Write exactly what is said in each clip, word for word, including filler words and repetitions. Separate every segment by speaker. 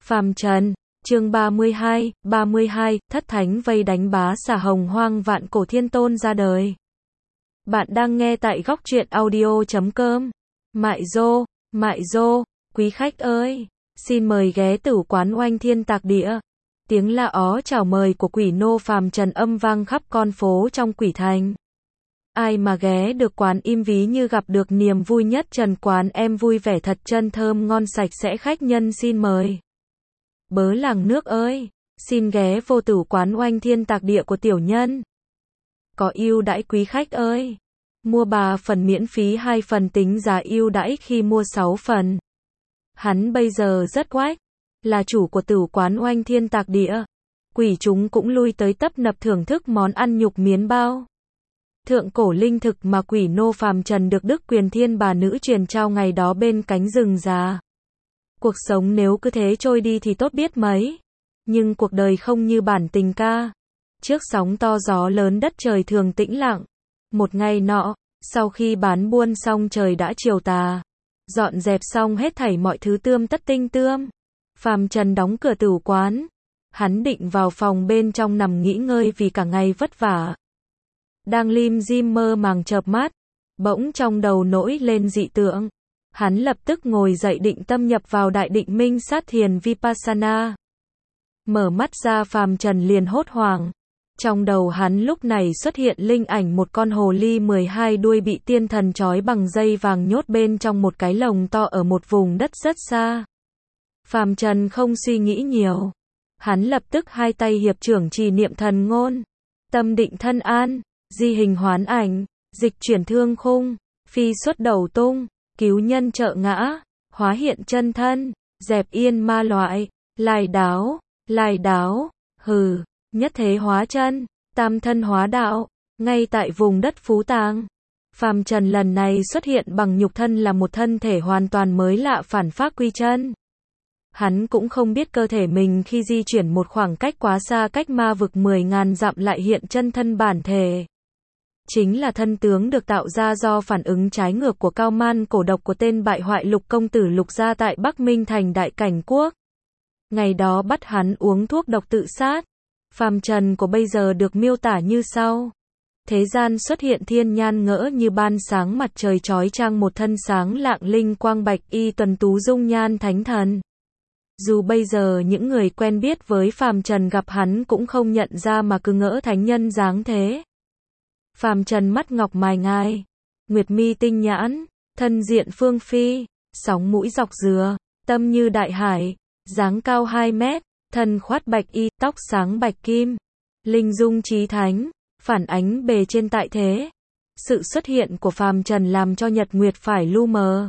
Speaker 1: Phàm Trần, chương ba mươi hai, ba mươi hai, thất thánh vây đánh bá xà hồng hoang vạn cổ thiên tôn ra đời. Bạn đang nghe tại góc truyện audio chấm com. Mại Dô, Mại Dô, quý khách ơi, xin mời ghé tử quán oanh thiên tạc địa. Tiếng la ó chào mời của quỷ nô Phàm Trần âm vang khắp con phố trong quỷ thành. Ai mà ghé được quán im ví như gặp được niềm vui nhất. Trần quán em vui vẻ thật chân thơm ngon sạch sẽ, khách nhân xin mời. Bớ làng nước ơi, xin ghé vô tử quán oanh thiên tạc địa của tiểu nhân. Có ưu đãi quý khách ơi. Mua ba phần miễn phí, hai phần tính giá ưu đãi khi mua sáu phần. Hắn bây giờ rất quách, là chủ của tử quán oanh thiên tạc địa. Quỷ chúng cũng lui tới tấp nập thưởng thức món ăn nhục miến bao. Thượng cổ linh thực mà quỷ nô Phàm Trần được Đức Quyền Thiên Bà Nữ truyền trao ngày đó bên cánh rừng già. Cuộc sống nếu cứ thế trôi đi thì tốt biết mấy. Nhưng cuộc đời không như bản tình ca. Trước sóng to gió lớn đất trời thường tĩnh lặng. Một ngày nọ, sau khi bán buôn xong trời đã chiều tà. Dọn dẹp xong hết thảy mọi thứ tươm tất tinh tươm. Phàm Trần đóng cửa tử quán. Hắn định vào phòng bên trong nằm nghỉ ngơi vì cả ngày vất vả. Đang lim dim mơ màng chợp mắt. Bỗng trong đầu nổi lên dị tượng. Hắn lập tức ngồi dậy định tâm nhập vào đại định minh sát thiền Vipassana. Mở mắt ra Phàm Trần liền hốt hoảng. Trong đầu hắn lúc này xuất hiện linh ảnh một con hồ ly mười hai đuôi bị tiên thần trói bằng dây vàng nhốt bên trong một cái lồng to ở một vùng đất rất xa. Phàm Trần không suy nghĩ nhiều. Hắn lập tức hai tay hiệp trưởng trì niệm thần ngôn. Tâm định thân an, di hình hoán ảnh, dịch chuyển thương khung, phi xuất đầu tung. Cứu nhân trợ ngã, hóa hiện chân thân, dẹp yên ma loại, lai đáo, lai đáo, hừ, nhất thế hóa chân, tam thân hóa đạo, ngay tại vùng đất Phú Tàng. Phàm Trần lần này xuất hiện bằng nhục thân là một thân thể hoàn toàn mới lạ, phản phác quy chân. Hắn cũng không biết cơ thể mình khi di chuyển một khoảng cách quá xa cách ma vực mười ngàn dặm lại hiện chân thân bản thể. Chính là thân tướng được tạo ra do phản ứng trái ngược của cao man cổ độc của tên bại hoại Lục công tử Lục gia tại Bắc Minh thành Đại Cảnh Quốc. Ngày đó bắt hắn uống thuốc độc tự sát. Phàm Trần của bây giờ được miêu tả như sau. Thế gian xuất hiện thiên nhan ngỡ như ban sáng mặt trời chói chang, một thân sáng lạng linh quang bạch y tuần tú dung nhan thánh thần. Dù bây giờ những người quen biết với Phàm Trần gặp hắn cũng không nhận ra mà cứ ngỡ thánh nhân dáng thế. Phàm Trần mắt ngọc mài ngai, nguyệt mi tinh nhãn, thân diện phương phi, sóng mũi dọc dừa, tâm như đại hải, dáng cao hai mét, thân khoát bạch y, tóc sáng bạch kim, linh dung trí thánh, phản ánh bề trên tại thế. Sự xuất hiện của Phàm Trần làm cho nhật nguyệt phải lu mờ.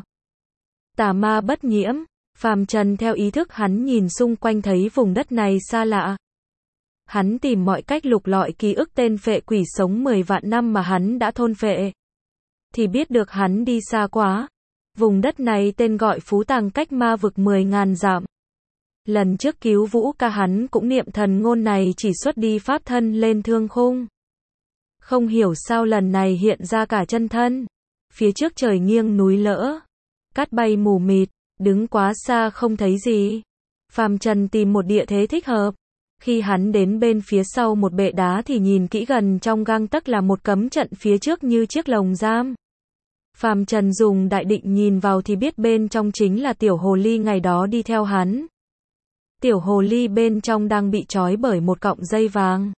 Speaker 1: Tà ma bất nhiễm, Phàm Trần theo ý thức hắn nhìn xung quanh thấy vùng đất này xa lạ. Hắn tìm mọi cách lục lọi ký ức tên phệ quỷ sống mười vạn năm mà hắn đã thôn phệ. Thì biết được hắn đi xa quá. Vùng đất này tên gọi Phú Tàng, cách ma vực mười ngàn dặm. Lần trước cứu Vũ ca hắn cũng niệm thần ngôn này chỉ xuất đi pháp thân lên thương khung. Không hiểu sao lần này hiện ra cả chân thân. Phía trước trời nghiêng núi lỡ. Cát bay mù mịt, đứng quá xa không thấy gì. Phàm Trần tìm một địa thế thích hợp. Khi hắn đến bên phía sau một bệ đá thì nhìn kỹ gần trong gang tấc là một cấm trận phía trước như chiếc lồng giam. Phàm Trần dùng đại định nhìn vào thì biết bên trong chính là tiểu hồ ly ngày đó đi theo hắn. Tiểu hồ ly bên trong đang bị trói bởi một cọng dây vàng.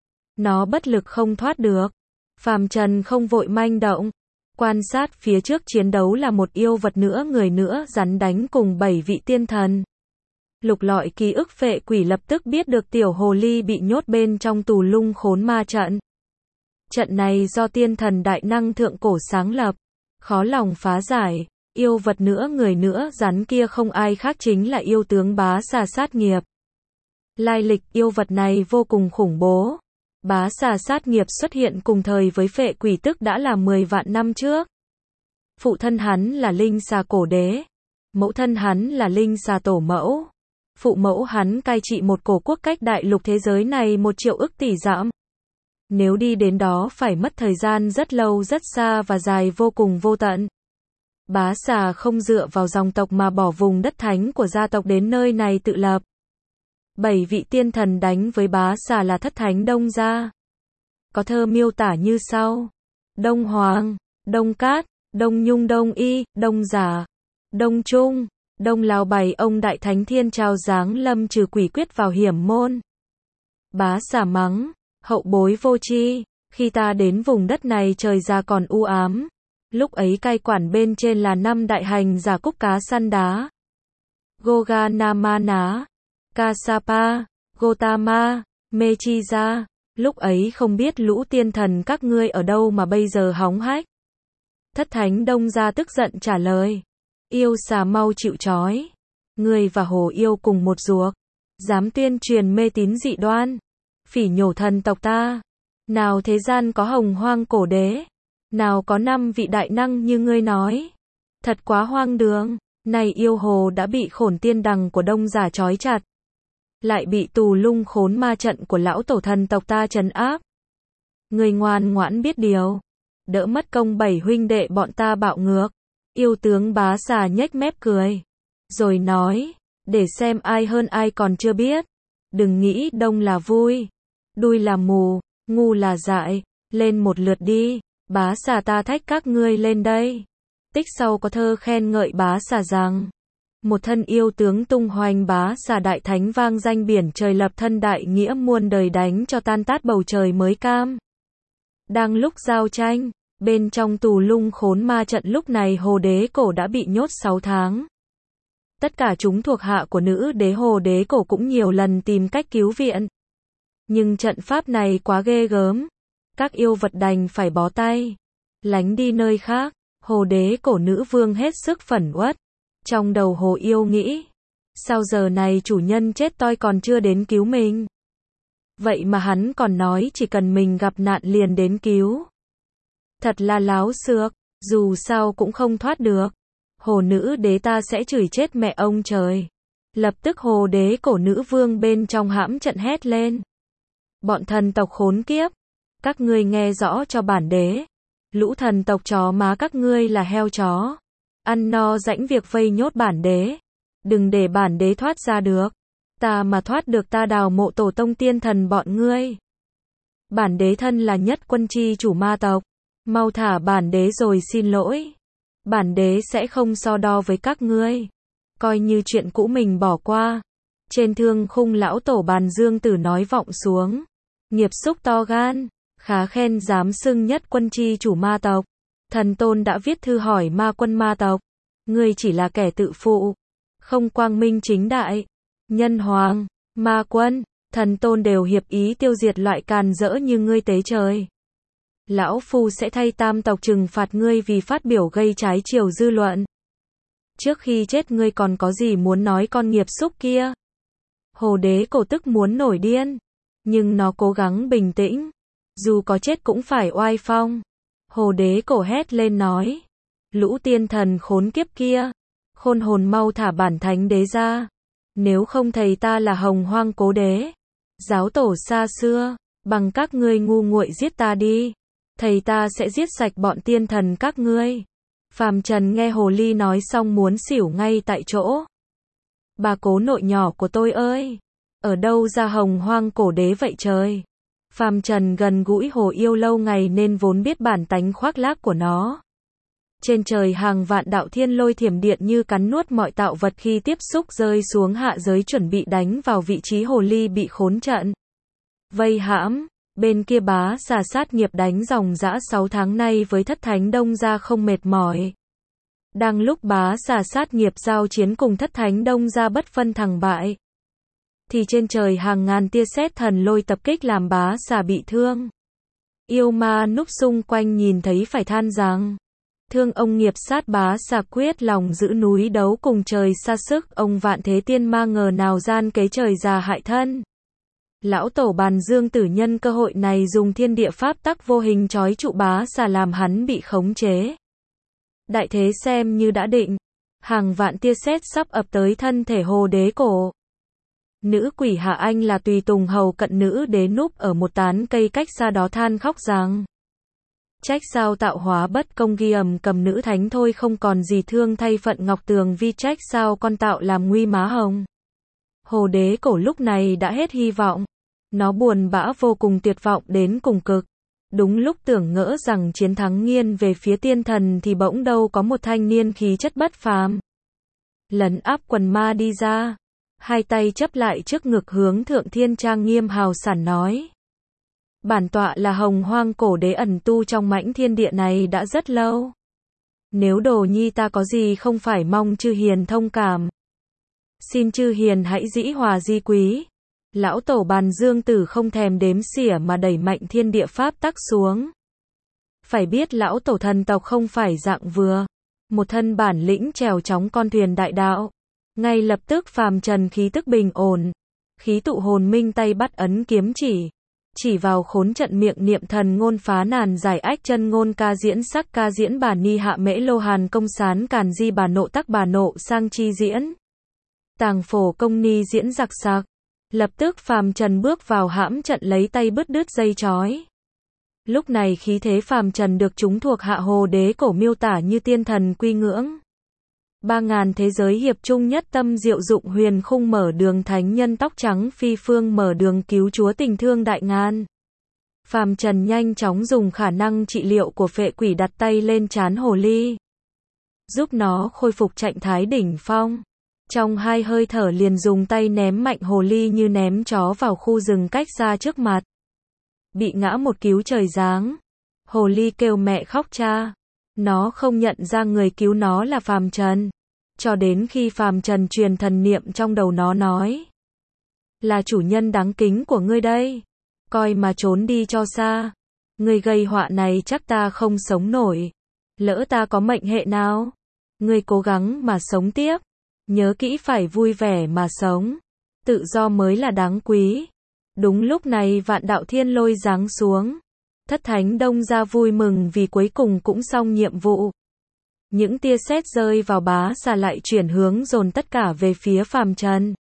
Speaker 1: Nó bất lực không thoát được. Phàm Trần không vội manh động. Quan sát phía trước chiến đấu là một yêu vật nữa người nữa rắn đánh cùng bảy vị tiên thần. Lục lọi ký ức phệ quỷ lập tức biết được tiểu hồ ly bị nhốt bên trong tù lung khốn ma trận. Trận này do tiên thần đại năng thượng cổ sáng lập. Khó lòng phá giải. Yêu vật nữa người nữa rắn kia không ai khác chính là yêu tướng Bá Xà Sát Nghiệp. Lai lịch yêu vật này vô cùng khủng bố. Bá Xà Sát Nghiệp xuất hiện cùng thời với phệ quỷ tức đã là mười vạn năm trước. Phụ thân hắn là linh xà cổ đế. Mẫu thân hắn là linh xà tổ mẫu. Phụ mẫu hắn cai trị một cổ quốc cách đại lục thế giới này một triệu ức tỷ dặm. Nếu đi đến đó phải mất thời gian rất lâu rất xa và dài vô cùng vô tận. Bá Xà không dựa vào dòng tộc mà bỏ vùng đất thánh của gia tộc đến nơi này tự lập. Bảy vị tiên thần đánh với bá xà là thất thánh Đông gia. Có thơ miêu tả như sau: Đông Hoàng, Đông Cát, Đông Nhung, Đông Y, Đông Giả, Đông Trung, Đông Lào bảy ông đại thánh thiên trao giáng lâm trừ quỷ quyết vào hiểm môn. Bá xà mắng, hậu bối vô tri, khi ta đến vùng đất này trời ra còn u ám. Lúc ấy cai quản bên trên là năm đại hành giả cúc cá săn đá. Goganamana, Kassapa, Gotama, Mechiza. Lúc ấy không biết lũ tiên thần các ngươi ở đâu mà bây giờ hóng hách. Thất thánh Đông gia tức giận trả lời: Yêu xà mau chịu trói. Ngươi và hồ yêu cùng một ruột, dám tuyên truyền mê tín dị đoan, phỉ nhổ thần tộc ta. Nào thế gian có hồng hoang cổ đế, nào có năm vị đại năng như ngươi nói. Thật quá hoang đường. Này yêu hồ đã bị khổn tiên đằng của Đông giả trói chặt, lại bị tù lung khốn ma trận của lão tổ thần tộc ta trấn áp. Ngươi ngoan ngoãn biết điều, đỡ mất công bảy huynh đệ bọn ta bạo ngược. Yêu tướng bá xà nhếch mép cười, rồi nói: để xem ai hơn ai còn chưa biết. Đừng nghĩ đông là vui, đuôi là mù, ngu là dại. Lên một lượt đi, bá xà ta thách các ngươi lên đây. Tích sau có thơ khen ngợi bá xà rằng: một thân yêu tướng tung hoành bá xà đại thánh vang danh biển trời, lập thân đại nghĩa muôn đời, đánh cho tan tát bầu trời mới cam. Đang lúc giao tranh, bên trong tù lung khốn ma trận lúc này hồ đế cổ đã bị nhốt sáu tháng. Tất cả chúng thuộc hạ của nữ đế hồ đế cổ cũng nhiều lần tìm cách cứu viện. Nhưng trận pháp này quá ghê gớm, các yêu vật đành phải bó tay, lánh đi nơi khác. Hồ đế cổ nữ vương hết sức phẫn uất. Trong đầu hồ yêu nghĩ, sao giờ này chủ nhân chết toi còn chưa đến cứu mình. Vậy mà hắn còn nói chỉ cần mình gặp nạn liền đến cứu. Thật là láo xược, dù sao cũng không thoát được. Hồ nữ đế ta sẽ chửi chết mẹ ông trời. Lập tức hồ đế cổ nữ vương bên trong hãm trận hét lên: bọn thần tộc khốn kiếp, các ngươi nghe rõ cho bản đế. Lũ thần tộc chó má các ngươi là heo chó, ăn no rãnh việc vây nhốt bản đế. Đừng để bản đế thoát ra được. Ta mà thoát được ta đào mộ tổ tông tiên thần bọn ngươi. Bản đế thân là nhất quân chi chủ ma tộc, mau thả bản đế rồi xin lỗi. Bản đế sẽ không so đo với các ngươi, coi như chuyện cũ mình bỏ qua. Trên thương khung lão tổ Bàn Dương Tử nói vọng xuống: nghiệp xúc to gan, khá khen dám xưng nhất quân chi chủ ma tộc. Thần tôn đã viết thư hỏi ma quân ma tộc, ngươi chỉ là kẻ tự phụ, không quang minh chính đại. Nhân hoàng, ma quân, thần tôn đều hiệp ý tiêu diệt loại càn rỡ như ngươi tế trời. Lão phu sẽ thay tam tộc trừng phạt ngươi vì phát biểu gây trái chiều dư luận. Trước khi chết ngươi còn có gì muốn nói con nghiệp xúc kia? Hồ đế cổ tức muốn nổi điên, nhưng nó cố gắng bình tĩnh. Dù có chết cũng phải oai phong. Hồ đế cổ hét lên nói: lũ tiên thần khốn kiếp kia, khôn hồn mau thả bản thánh đế ra. Nếu không thầy ta là hồng hoang cố đế, giáo tổ xa xưa, bằng các ngươi ngu nguội giết ta đi. Thầy ta sẽ giết sạch bọn tiên thần các ngươi. Phàm trần nghe hồ ly nói xong muốn xỉu ngay tại chỗ. Bà cố nội nhỏ của tôi ơi, ở đâu ra hồng hoang cổ đế vậy trời? Phàm trần gần gũi hồ yêu lâu ngày nên vốn biết bản tánh khoác lác của nó. Trên trời hàng vạn đạo thiên lôi thiểm điện như cắn nuốt mọi tạo vật khi tiếp xúc rơi xuống hạ giới, chuẩn bị đánh vào vị trí hồ ly bị khốn trận. Vây hãm, bên kia bá xà sát nghiệp đánh dòng dã sáu tháng nay với thất thánh Đông gia không mệt mỏi. Đang lúc bá xà sát nghiệp giao chiến cùng thất thánh Đông gia bất phân thắng bại, thì trên trời hàng ngàn tia sét thần lôi tập kích làm bá xà bị thương. Yêu ma núp xung quanh nhìn thấy phải than rằng: thương ông nghiệp sát bá xà quyết lòng giữ núi đấu cùng trời xa sức. Ông vạn thế tiên ma ngờ nào gian kế trời già hại thân. Lão tổ Bàn Dương Tử nhân cơ hội này dùng thiên địa pháp tắc vô hình trói trụ bá xà làm hắn bị khống chế. Đại thế xem như đã định, hàng vạn tia sét sắp ập tới thân thể hồ đế cổ. Nữ quỷ Hạ Anh là tùy tùng hầu cận nữ đế núp ở một tán cây cách xa đó than khóc rằng: trách sao tạo hóa bất công, ghi ầm cầm nữ thánh thôi không còn gì thương thay phận Ngọc Tường Vi, trách sao con tạo làm nguy má hồng. Hồ đế cổ lúc này đã hết hy vọng. Nó buồn bã vô cùng, tuyệt vọng đến cùng cực. Đúng lúc tưởng ngỡ rằng chiến thắng nghiêng về phía tiên thần thì bỗng đâu có một thanh niên khí chất bất phàm. Lấn áp quần ma đi ra. Hai tay chấp lại trước ngực hướng thượng thiên trang nghiêm hào sảng nói. Bản tọa là Hồng Hoang cổ đế ẩn tu trong mãnh thiên địa này đã rất lâu. Nếu đồ nhi ta có gì không phải mong chư hiền thông cảm. Xin chư hiền hãy dĩ hòa di quý. Lão tổ Bàn Dương Tử không thèm đếm xỉa mà đẩy mạnh thiên địa pháp tắc xuống. Phải biết lão tổ thần tộc không phải dạng vừa. Một thân bản lĩnh trèo chóng con thuyền đại đạo. Ngay lập tức phàm trần khí tức bình ổn. Khí tụ hồn minh tay bắt ấn kiếm chỉ. Chỉ vào khốn trận miệng niệm thần ngôn phá nàn giải ách chân ngôn ca diễn sắc ca diễn bà ni hạ mễ lô hàn công sán càn di bà nộ tắc bà nộ sang chi diễn. Tàng phổ công ni diễn giặc sạc. Lập tức phàm trần bước vào hãm trận lấy tay bứt đứt dây chói. Lúc này khí thế phàm trần được chúng thuộc hạ hồ đế cổ miêu tả như tiên thần quy ngưỡng. Ba ngàn thế giới hiệp trung nhất tâm diệu dụng huyền khung mở đường thánh nhân tóc trắng phi phương mở đường cứu chúa tình thương đại ngàn. Phàm trần nhanh chóng dùng khả năng trị liệu của phệ quỷ đặt tay lên trán hồ ly. Giúp nó khôi phục trạng thái đỉnh phong. Trong hai hơi thở liền dùng tay ném mạnh hồ ly như ném chó vào khu rừng cách xa trước mặt. Bị ngã một cứu trời giáng. Hồ ly kêu mẹ khóc cha. Nó không nhận ra người cứu nó là phàm trần. Cho đến khi phàm trần truyền thần niệm trong đầu nó nói. Là chủ nhân đáng kính của ngươi đây. Coi mà trốn đi cho xa. Ngươi gây họa này chắc ta không sống nổi. Lỡ ta có mệnh hệ nào. Ngươi cố gắng mà sống tiếp. Nhớ kỹ phải vui vẻ mà sống. Tự do mới là đáng quý. Đúng lúc này vạn đạo thiên lôi giáng xuống. Thất thánh đông ra vui mừng vì cuối cùng cũng xong nhiệm vụ. Những tia sét rơi vào bá xà lại chuyển hướng dồn tất cả về phía phàm trần.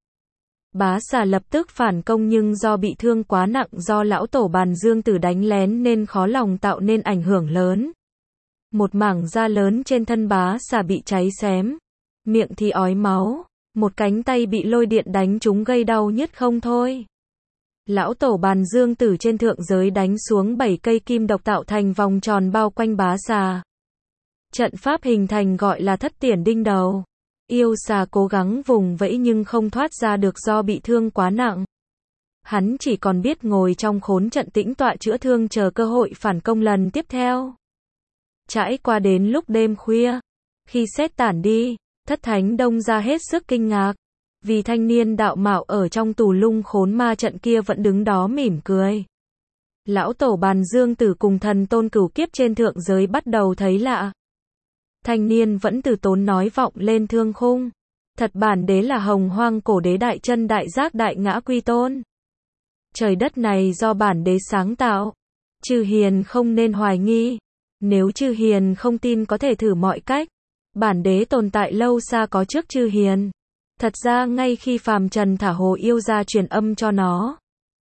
Speaker 1: Bá xà lập tức phản công nhưng do bị thương quá nặng do lão tổ Bàn Dương Tử đánh lén nên khó lòng tạo nên ảnh hưởng lớn. Một mảng da lớn trên thân bá xà bị cháy xém. Miệng thì ói máu. Một cánh tay bị lôi điện đánh trúng gây đau nhức không thôi. Lão tổ Bàn Dương Tử trên thượng giới đánh xuống bảy cây kim độc tạo thành vòng tròn bao quanh bá xà. Trận pháp hình thành gọi là thất tiển đinh đầu. Yêu xà cố gắng vùng vẫy nhưng không thoát ra được do bị thương quá nặng. Hắn chỉ còn biết ngồi trong khốn trận tĩnh tọa chữa thương chờ cơ hội phản công lần tiếp theo. Trải qua đến lúc đêm khuya. Khi sét tản đi, thất thánh đông ra hết sức kinh ngạc. Vì thanh niên đạo mạo ở trong tù lung khốn ma trận kia vẫn đứng đó mỉm cười. Lão tổ Bàn Dương Tử cùng thần tôn cửu kiếp trên thượng giới bắt đầu thấy lạ. Thanh niên vẫn từ tốn nói vọng lên thương khung. Thật bản đế là Hồng Hoang cổ đế đại chân đại giác đại ngã quy tôn. Trời đất này do bản đế sáng tạo. Chư hiền không nên hoài nghi. Nếu chư hiền không tin có thể thử mọi cách. Bản đế tồn tại lâu xa có trước chư hiền. Thật ra ngay khi phàm trần thả hồ yêu ra truyền âm cho nó.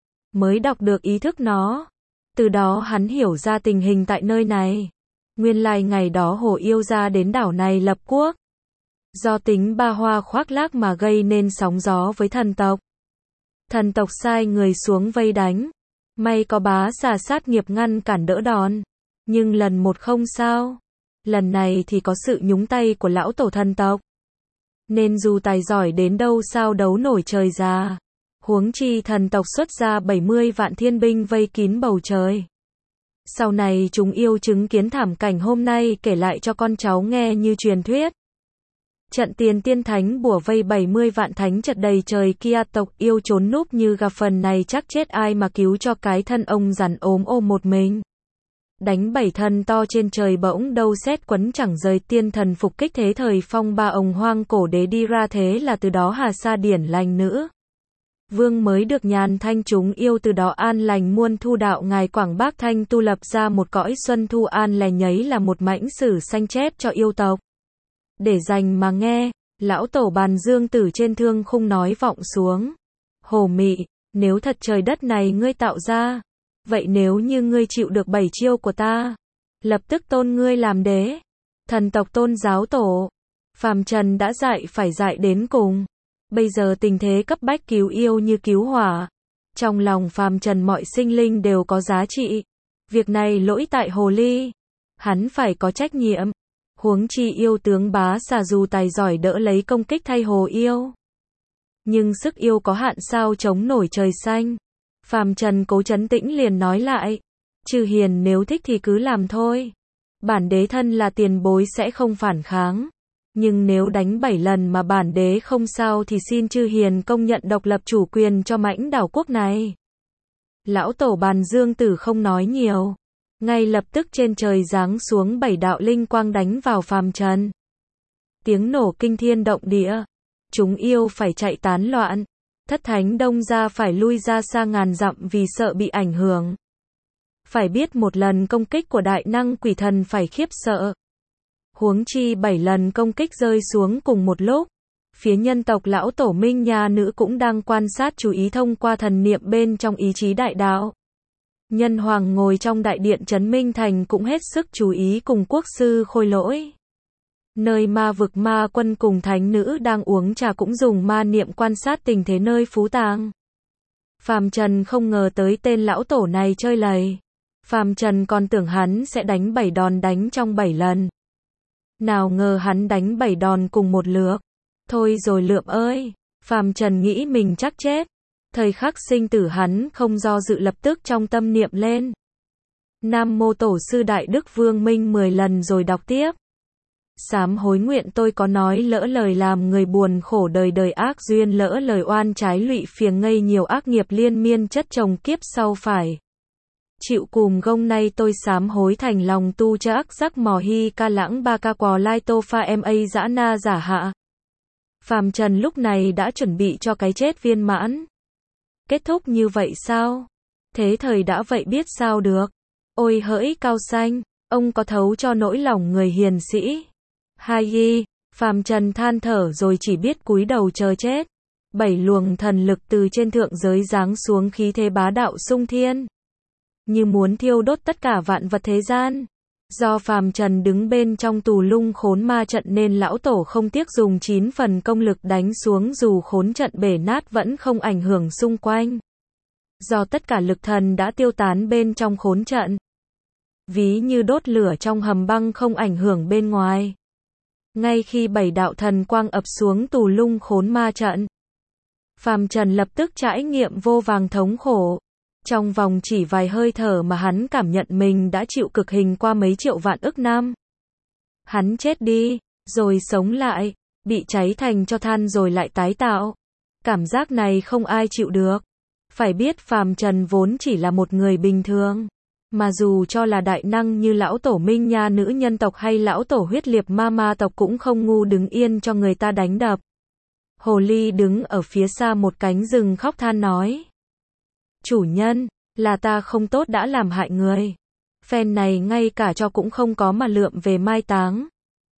Speaker 1: Mới đọc được ý thức nó. Từ đó hắn hiểu ra tình hình tại nơi này. Nguyên lai ngày đó hồ yêu ra đến đảo này lập quốc. Do tính ba hoa khoác lác mà gây nên sóng gió với thần tộc. Thần tộc sai người xuống vây đánh. May có bá xà sát nghiệp ngăn cản đỡ đòn. Nhưng lần một không sao. Lần này thì có sự nhúng tay của lão tổ thần tộc. Nên dù tài giỏi đến đâu sao đấu nổi trời già. Huống chi thần tộc xuất ra bảy mươi vạn thiên binh vây kín bầu trời. Sau này chúng yêu chứng kiến thảm cảnh hôm nay kể lại cho con cháu nghe như truyền thuyết. Trận tiền tiên thánh bủa vây bảy mươi vạn thánh chật đầy trời kia tộc yêu trốn núp như gặp phần này chắc chết ai mà cứu cho cái thân ông rắn ốm ôm một mình. Đánh bảy thần to trên trời bỗng đâu sét quấn chẳng rời tiên thần phục kích thế thời phong ba ông hoang cổ đế đi ra thế là từ đó hà sa điển lành nữ. Vương mới được nhàn thanh chúng yêu từ đó an lành muôn thu đạo ngài Quảng Bác Thanh tu lập ra một cõi xuân thu an lành nhấy là một mãnh sử sanh chép cho yêu tộc. Để dành mà nghe, lão tổ Bàn Dương Tử trên thương khung nói vọng xuống. Hồ mị, nếu thật trời đất này ngươi tạo ra, vậy nếu như ngươi chịu được bảy chiêu của ta, lập tức tôn ngươi làm đế. Thần tộc tôn giáo tổ, phàm trần đã dạy phải dạy đến cùng. Bây giờ tình thế cấp bách cứu yêu như cứu hỏa. Trong lòng phàm trần mọi sinh linh đều có giá trị. Việc này lỗi tại hồ ly. Hắn phải có trách nhiệm. Huống chi yêu tướng bá xà dù tài giỏi đỡ lấy công kích thay hồ yêu. Nhưng sức yêu có hạn sao chống nổi trời xanh. Phàm trần cố trấn tĩnh liền nói lại. Chư hiền nếu thích thì cứ làm thôi. Bản đế thân là tiền bối sẽ không phản kháng. Nhưng nếu đánh bảy lần mà bản đế không sao thì xin chư hiền công nhận độc lập chủ quyền cho mãnh đảo quốc này. Lão tổ Bàn Dương Tử không nói nhiều. Ngay lập tức trên trời giáng xuống bảy đạo linh quang đánh vào phàm trần. Tiếng nổ kinh thiên động địa. Chúng yêu phải chạy tán loạn. Thất thánh đông ra phải lui ra xa ngàn dặm vì sợ bị ảnh hưởng. Phải biết một lần công kích của đại năng quỷ thần phải khiếp sợ. Huống chi bảy lần công kích rơi xuống cùng một lúc. Phía nhân tộc lão tổ Minh Nha Nữ cũng đang quan sát chú ý thông qua thần niệm bên trong ý chí đại đạo. Nhân hoàng ngồi trong đại điện Trấn Minh Thành cũng hết sức chú ý cùng quốc sư Khôi Lỗi. Nơi ma vực ma quân cùng thánh nữ đang uống trà cũng dùng ma niệm quan sát tình thế nơi phú tàng. Phàm Trần không ngờ tới tên lão tổ này chơi lầy. Phàm Trần còn tưởng hắn sẽ đánh bảy đòn đánh trong bảy lần. Nào ngờ hắn đánh bảy đòn cùng một lượt. Thôi rồi Lượm ơi, Phàm Trần nghĩ mình chắc chết. Thời khắc sinh tử hắn không do dự lập tức trong tâm niệm lên. Nam mô Tổ sư Đại Đức Vương Minh mười lần rồi đọc tiếp. Sám hối nguyện tôi có nói lỡ lời làm người buồn khổ đời đời ác duyên, lỡ lời oan trái lụy phiền ngây nhiều ác nghiệp liên miên chất chồng kiếp sau phải chịu cùm gông, nay tôi sám hối thành lòng tu cho ác giác mò hi ca lãng ba ca quò lai tô pha em a dã na giả hạ. Phàm Trần lúc này đã chuẩn bị cho cái chết viên mãn. Kết thúc như vậy sao? Thế thời đã vậy biết sao được? Ôi hỡi Cao Xanh, ông có thấu cho nỗi lòng người hiền sĩ. Hai y, Phàm Trần than thở rồi chỉ biết cúi đầu chờ chết. Bảy luồng thần lực từ trên thượng giới giáng xuống, khí thế bá đạo sung thiên. Như muốn thiêu đốt tất cả vạn vật thế gian. Do Phàm Trần đứng bên trong tù lung khốn ma trận nên lão tổ không tiếc dùng chín phần công lực đánh xuống, dù khốn trận bể nát vẫn không ảnh hưởng xung quanh. Do tất cả lực thần đã tiêu tán bên trong khốn trận. Ví như đốt lửa trong hầm băng không ảnh hưởng bên ngoài. Ngay khi bảy đạo thần quang ập xuống tù lung khốn ma trận, Phàm Trần lập tức trải nghiệm vô vàng thống khổ. Trong vòng chỉ vài hơi thở mà hắn cảm nhận mình đã chịu cực hình qua mấy triệu vạn ức năm. Hắn chết đi, rồi sống lại, bị cháy thành tro than rồi lại tái tạo. Cảm giác này không ai chịu được. Phải biết Phàm Trần vốn chỉ là một người bình thường. Mà dù cho là đại năng như lão tổ Minh Nha Nữ nhân tộc hay lão tổ huyết liệt ma ma tộc cũng không ngu đứng yên cho người ta đánh đập. Hồ ly đứng ở phía xa một cánh rừng khóc than nói. Chủ nhân, là ta không tốt đã làm hại người. Phen này ngay cả cho cũng không có mà lượm về mai táng.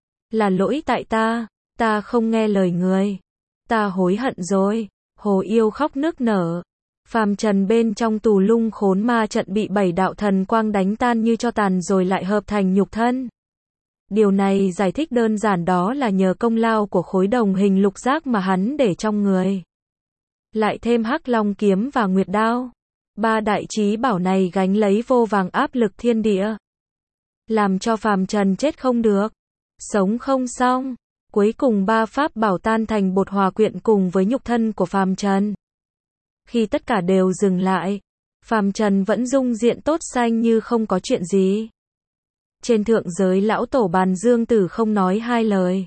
Speaker 1: Là lỗi tại ta, ta không nghe lời người. Ta hối hận rồi. Hồ yêu khóc nức nở. Phàm Trần bên trong tù lung khốn ma trận bị bảy đạo thần quang đánh tan như cho tàn rồi lại hợp thành nhục thân. Điều này giải thích đơn giản đó là nhờ công lao của khối đồng hình lục giác mà hắn để trong người. Lại thêm Hắc Long kiếm và Nguyệt đao. Ba đại chí bảo này gánh lấy vô vàng áp lực thiên địa. Làm cho Phàm Trần chết không được. Sống không xong. Cuối cùng ba pháp bảo tan thành bột hòa quyện cùng với nhục thân của Phàm Trần. Khi tất cả đều dừng lại, Phàm Trần vẫn dung diện tốt xanh như không có chuyện gì. Trên thượng giới lão tổ Bàn Dương Tử không nói hai lời.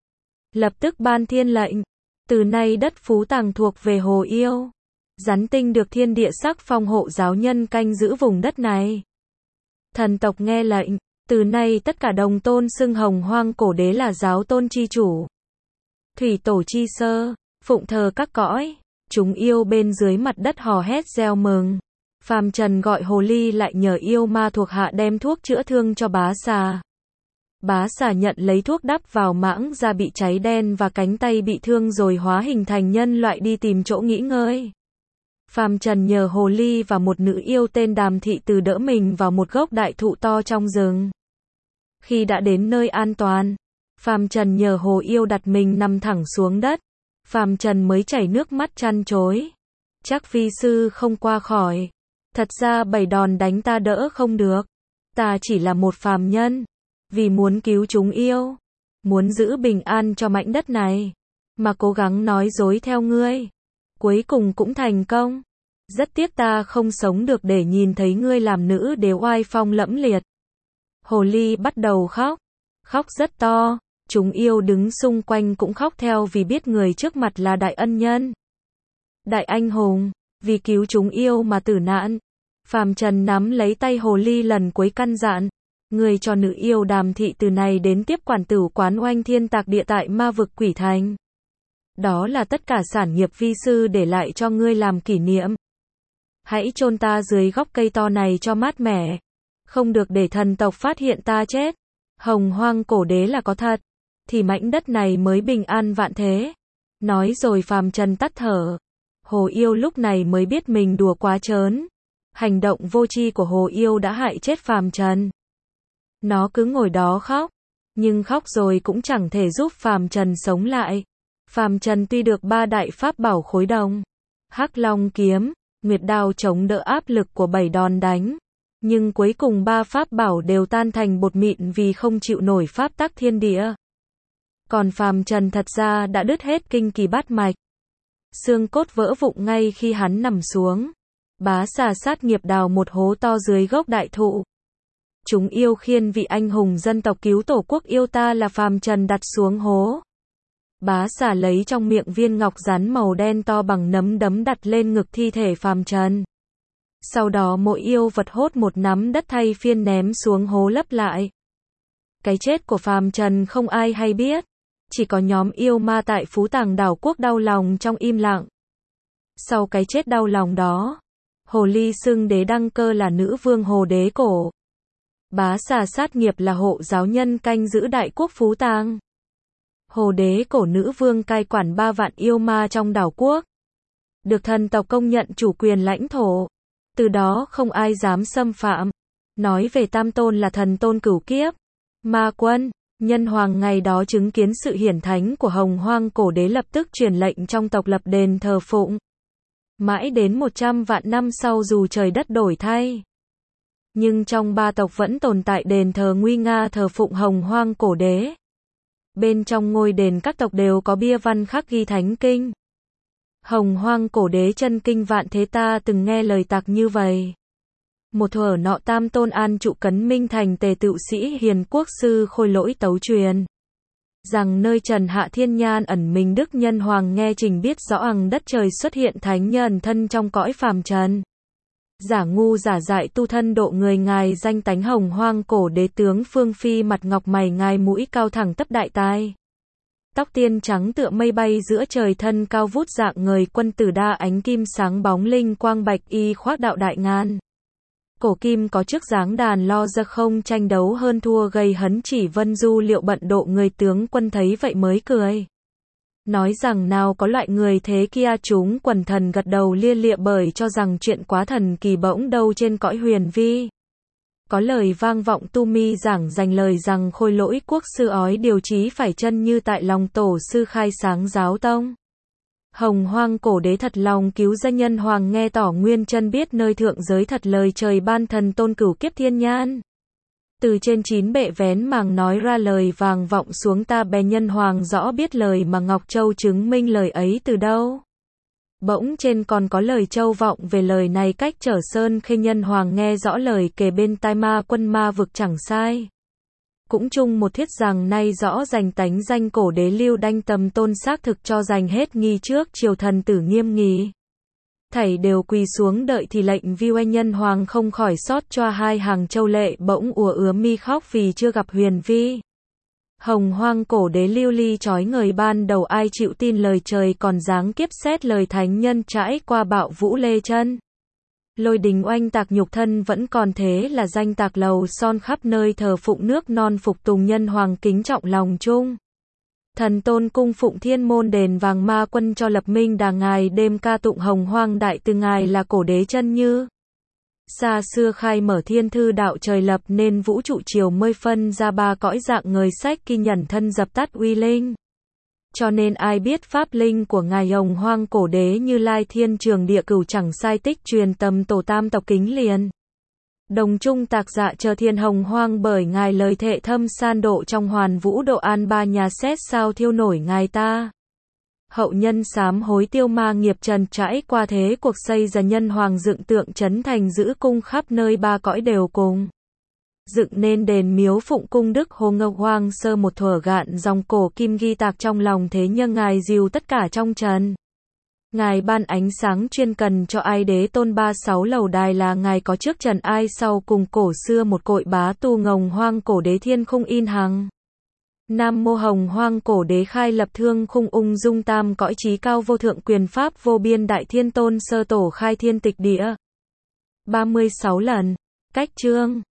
Speaker 1: Lập tức ban thiên lệnh. Từ nay đất phú tàng thuộc về Hồ Yêu. Rắn tinh được thiên địa sắc phong hộ giáo nhân canh giữ vùng đất này. Thần tộc nghe lệnh. Từ nay tất cả đồng tôn xưng Hồng Hoang cổ đế là giáo tôn chi chủ. Thủy tổ chi sơ, phụng thờ các cõi. Chúng yêu bên dưới mặt đất hò hét reo mừng. Phàm Trần gọi hồ ly lại nhờ yêu ma thuộc hạ đem thuốc chữa thương cho bá xà. Bá xà nhận lấy thuốc đắp vào mãng da bị cháy đen và cánh tay bị thương rồi hóa hình thành nhân loại đi tìm chỗ nghỉ ngơi. Phàm Trần nhờ hồ ly và một nữ yêu tên Đàm Thị Từ đỡ mình vào một gốc đại thụ to trong rừng. Khi đã đến nơi an toàn, Phàm Trần nhờ hồ yêu đặt mình nằm thẳng xuống đất. Phàm Trần mới chảy nước mắt trăn trối. Chắc vi sư không qua khỏi. Thật ra bảy đòn đánh ta đỡ không được. Ta chỉ là một phàm nhân. Vì muốn cứu chúng yêu. Muốn giữ bình an cho mảnh đất này. Mà cố gắng nói dối theo ngươi. Cuối cùng cũng thành công. Rất tiếc ta không sống được để nhìn thấy ngươi làm nữ đế oai phong lẫm liệt. Hồ ly bắt đầu khóc. Khóc rất to. Chúng yêu đứng xung quanh cũng khóc theo vì biết người trước mặt là đại ân nhân. Đại anh hùng. Vì cứu chúng yêu mà tử nạn. Phàm Trần nắm lấy tay hồ ly lần cuối căn dặn. Người cho nữ yêu Đàm Thị từ này đến tiếp quản tử quán oanh thiên tạc địa tại ma vực quỷ thành. Đó là tất cả sản nghiệp vi sư để lại cho ngươi làm kỷ niệm. Hãy chôn ta dưới gốc cây to này cho mát mẻ. Không được để thần tộc phát hiện ta chết. Hồng Hoang cổ đế là có thật. Thì mảnh đất này mới bình an vạn thế. Nói rồi Phàm Trần tắt thở. Hồ yêu lúc này mới biết mình đùa quá trớn. Hành động vô tri của hồ yêu đã hại chết Phàm Trần. Nó cứ ngồi đó khóc. Nhưng khóc rồi cũng chẳng thể giúp Phàm Trần sống lại. Phàm Trần tuy được ba đại pháp bảo khối đồng. Hắc Long kiếm, Nguyệt đao chống đỡ áp lực của bảy đòn đánh. Nhưng cuối cùng ba pháp bảo đều tan thành bột mịn vì không chịu nổi pháp tắc thiên địa. Còn Phàm Trần thật ra đã đứt hết kinh kỳ bát mạch. Xương cốt vỡ vụn ngay khi hắn nằm xuống. Bá xà sát nghiệp đào một hố to dưới gốc đại thụ. Chúng yêu khiên vị anh hùng dân tộc cứu tổ quốc yêu ta là Phàm Trần đặt xuống hố. Bá xà lấy trong miệng viên ngọc rắn màu đen to bằng nắm đấm đặt lên ngực thi thể Phàm Trần. Sau đó mỗi yêu vật hốt một nắm đất thay phiên ném xuống hố lấp lại. Cái chết của Phàm Trần không ai hay biết. Chỉ có nhóm yêu ma tại Phú Tàng đảo quốc đau lòng trong im lặng. Sau cái chết đau lòng đó, hồ ly xưng đế đăng cơ là nữ vương hồ đế cổ. Bá xà sát nghiệp là hộ giáo nhân canh giữ đại quốc Phú Tàng. Hồ đế cổ nữ vương cai quản ba vạn yêu ma trong đảo quốc. Được thần tộc công nhận chủ quyền lãnh thổ. Từ đó không ai dám xâm phạm. Nói về tam tôn là thần tôn cửu kiếp. Ma quân, nhân hoàng ngày đó chứng kiến sự hiển thánh của Hồng Hoang cổ đế lập tức truyền lệnh trong tộc lập đền thờ phụng. Mãi đến một trăm vạn năm sau dù trời đất đổi thay. Nhưng trong ba tộc vẫn tồn tại đền thờ nguy nga thờ phụng Hồng Hoang cổ đế. Bên trong ngôi đền các tộc đều có bia văn khắc ghi thánh kinh. Hồng Hoang cổ đế chân kinh vạn thế ta từng nghe lời tạc như vậy. Một thuở nọ tam tôn an trụ cấn minh thành tề tựu sĩ hiền quốc sư khôi lỗi tấu truyền. Rằng nơi trần hạ thiên nhan ẩn mình đức nhân hoàng nghe trình biết rõ ằng đất trời xuất hiện thánh nhân thân trong cõi phàm trần. Giả ngu giả dại tu thân độ người ngài danh tánh Hồng Hoang cổ đế tướng phương phi mặt ngọc mày ngài mũi cao thẳng tấp đại tai. Tóc tiên trắng tựa mây bay giữa trời thân cao vút dạng người quân tử đa ánh kim sáng bóng linh quang bạch y khoác đạo đại ngàn. Cổ kim có chức dáng đàn lo ra không tranh đấu hơn thua gây hấn chỉ vân du liệu bận độ người tướng quân thấy vậy mới cười. Nói rằng nào có loại người thế kia chúng quần thần gật đầu lia lịa bởi cho rằng chuyện quá thần kỳ bỗng đâu trên cõi huyền vi. Có lời vang vọng tu mi giảng dành lời rằng khôi lỗi quốc sư ói điều trí phải chân như tại lòng tổ sư khai sáng giáo tông. Hồng Hoang cổ đế thật lòng cứu danh nhân hoàng nghe tỏ nguyên chân biết nơi thượng giới thật lời trời ban thần tôn cửu kiếp thiên nhan. Từ trên chín bệ vén màng nói ra lời vàng vọng xuống ta bè nhân hoàng rõ biết lời mà Ngọc Châu chứng minh lời ấy từ đâu. Bỗng trên còn có lời châu vọng về lời này cách trở sơn khê nhân hoàng nghe rõ lời kề bên tai ma quân ma vực chẳng sai. Cũng chung một thiết rằng nay rõ rành tánh danh cổ đế lưu đanh tầm tôn xác thực cho dành hết nghi trước triều thần tử nghiêm nghị. Thảy đều quỳ xuống đợi thì lệnh vi oanh nhân hoàng không khỏi sót cho hai hàng châu lệ bỗng ùa ứa mi khóc vì chưa gặp huyền vi. Hồng Hoang cổ đế lưu ly chói người ban đầu ai chịu tin lời trời còn dáng kiếp xét lời thánh nhân trải qua bạo vũ lê chân. Lôi đình oanh tạc nhục thân vẫn còn thế là danh tạc lầu son khắp nơi thờ phụng nước non phục tùng nhân hoàng kính trọng lòng chung. Thần tôn cung phụng thiên môn đền vàng ma quân cho lập minh đà ngài đêm ca tụng Hồng Hoang đại từ ngài là cổ đế chân như. Xa xưa khai mở thiên thư đạo trời lập nên vũ trụ chiều mơi phân ra ba cõi dạng người sách kỳ nhẫn thân dập tắt uy linh. cho nên ai biết pháp linh của ngài Hồng Hoang Cổ Đế Như Lai Thiên Trường Địa Cửu chẳng sai tích truyền tầm tổ tam tộc kính liền. Đồng trung tạc dạ chờ thiên hồng hoang bởi ngài lời thệ thâm san độ trong hoàn vũ độ an ba nhà xét sao thiêu nổi ngài ta. Hậu nhân sám hối tiêu ma nghiệp trần trải qua thế cuộc xây dần nhân hoàng dựng tượng trấn thành giữ cung khắp nơi ba cõi đều cùng. Dựng nên đền miếu phụng cung đức hồ ngọc hoang sơ một thuở gạn dòng cổ kim ghi tạc trong lòng thế nhân ngài dìu tất cả trong trần. Ngài ban ánh sáng chuyên cần cho ai đế tôn ba sáu lầu đài là ngài có trước trần ai sau cùng cổ xưa một cội bá tu ngồng hoang cổ đế thiên khung in hằng. Nam mô Hồng Hoang Cổ Đế khai lập thương khung ung dung tam cõi trí cao vô thượng quyền pháp vô biên đại thiên tôn sơ tổ khai thiên tịch địa. ba mươi sáu lần. Cách chương